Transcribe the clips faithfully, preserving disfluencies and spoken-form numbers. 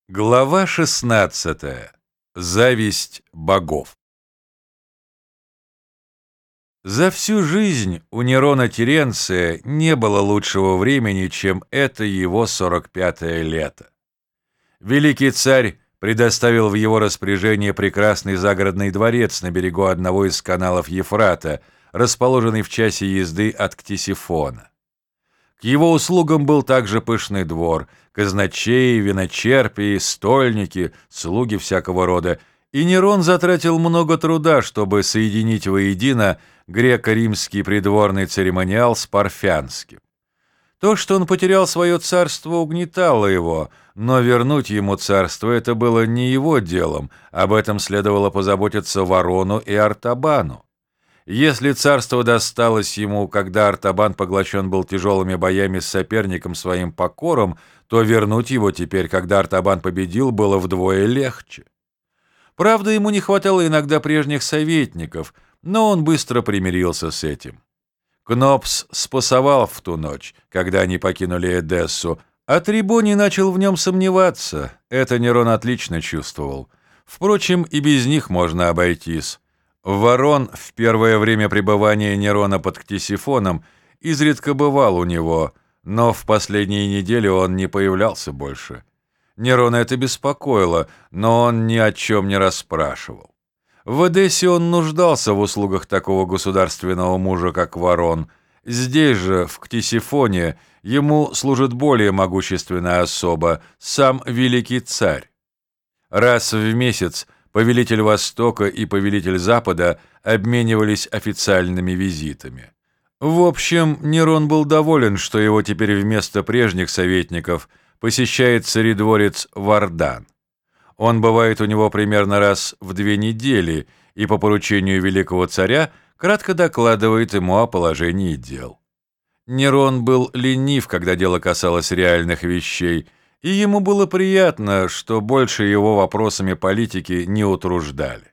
Глава шестнадцатая. Зависть богов. За всю жизнь у Нерона Теренция не было лучшего времени, чем это его сорок пятое лето. Великий царь предоставил в его распоряжение прекрасный загородный дворец на берегу одного из каналов Ефрата, расположенный в часе езды от Ктесифона. К его услугам был также пышный двор, казначеи, виночерпии, стольники, слуги всякого рода, и Нерон затратил много труда, чтобы соединить воедино греко-римский придворный церемониал с парфянским. То, что он потерял свое царство, угнетало его, но вернуть ему царство это было не его делом, об этом следовало позаботиться Ворону и Артабану. Если царство досталось ему, когда Артабан поглощен был тяжелыми боями с соперником своим Покором, то вернуть его теперь, когда Артабан победил, было вдвое легче. Правда, ему не хватало иногда прежних советников, но он быстро примирился с этим. Кнопс спасовал в ту ночь, когда они покинули Эдессу, а Трибоний начал в нем сомневаться. Это Нерон отлично чувствовал. Впрочем, и без них можно обойтись. Ворон в первое время пребывания Нерона под Ктесифоном изредка бывал у него, но в последние недели он не появлялся больше. Нерона это беспокоило, но он ни о чем не расспрашивал. В Эдессе он нуждался в услугах такого государственного мужа, как Ворон. Здесь же, в Ктесифоне, ему служит более могущественная особа, сам великий царь. Раз в месяц повелитель Востока и повелитель Запада обменивались официальными визитами. В общем, Нерон был доволен, что его теперь вместо прежних советников посещает царедворец Вардан. Он бывает у него примерно раз в две недели и по поручению великого царя кратко докладывает ему о положении дел. Нерон был ленив, когда дело касалось реальных вещей, и ему было приятно, что больше его вопросами политики не утруждали.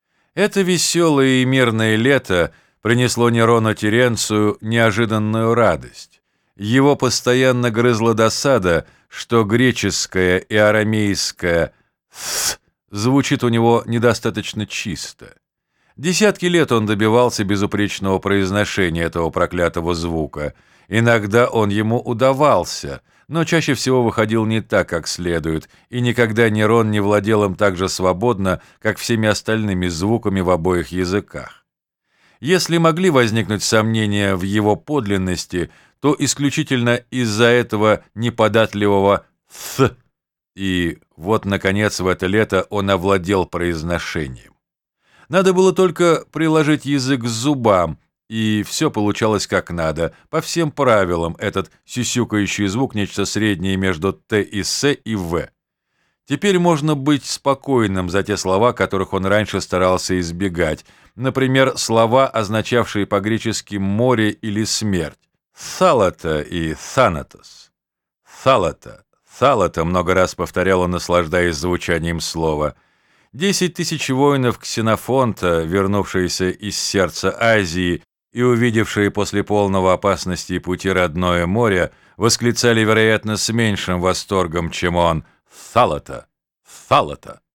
Это веселое и мирное лето принесло Нерону Теренцию неожиданную радость. Его постоянно грызла досада, что греческое и арамейское «th» звучит у него недостаточно чисто. Десятки лет он добивался безупречного произношения этого проклятого звука. Иногда он ему удавался, но чаще всего выходил не так, как следует, и никогда Нерон не владел им так же свободно, как всеми остальными звуками в обоих языках. Если могли возникнуть сомнения в его подлинности, то исключительно из-за этого неподатливого «th», и вот, наконец, в это лето он овладел произношением. Надо было только приложить язык к зубам, и все получалось как надо, по всем правилам, этот сюсюкающий звук нечто среднее между «т» и «с» и «в». Теперь можно быть спокойным за те слова, которых он раньше старался избегать, например, слова, означавшие по-гречески «море» или «смерть», «тhalata» и «thanatos». «Thalata», «thalata» много раз повторял он, наслаждаясь звучанием слова. Десять тысяч воинов Ксенофонта, вернувшиеся из сердца Азии и увидевшие после полного опасности пути родное море, восклицали, вероятно, с меньшим восторгом, чем он «Тhalata! Тhalata!».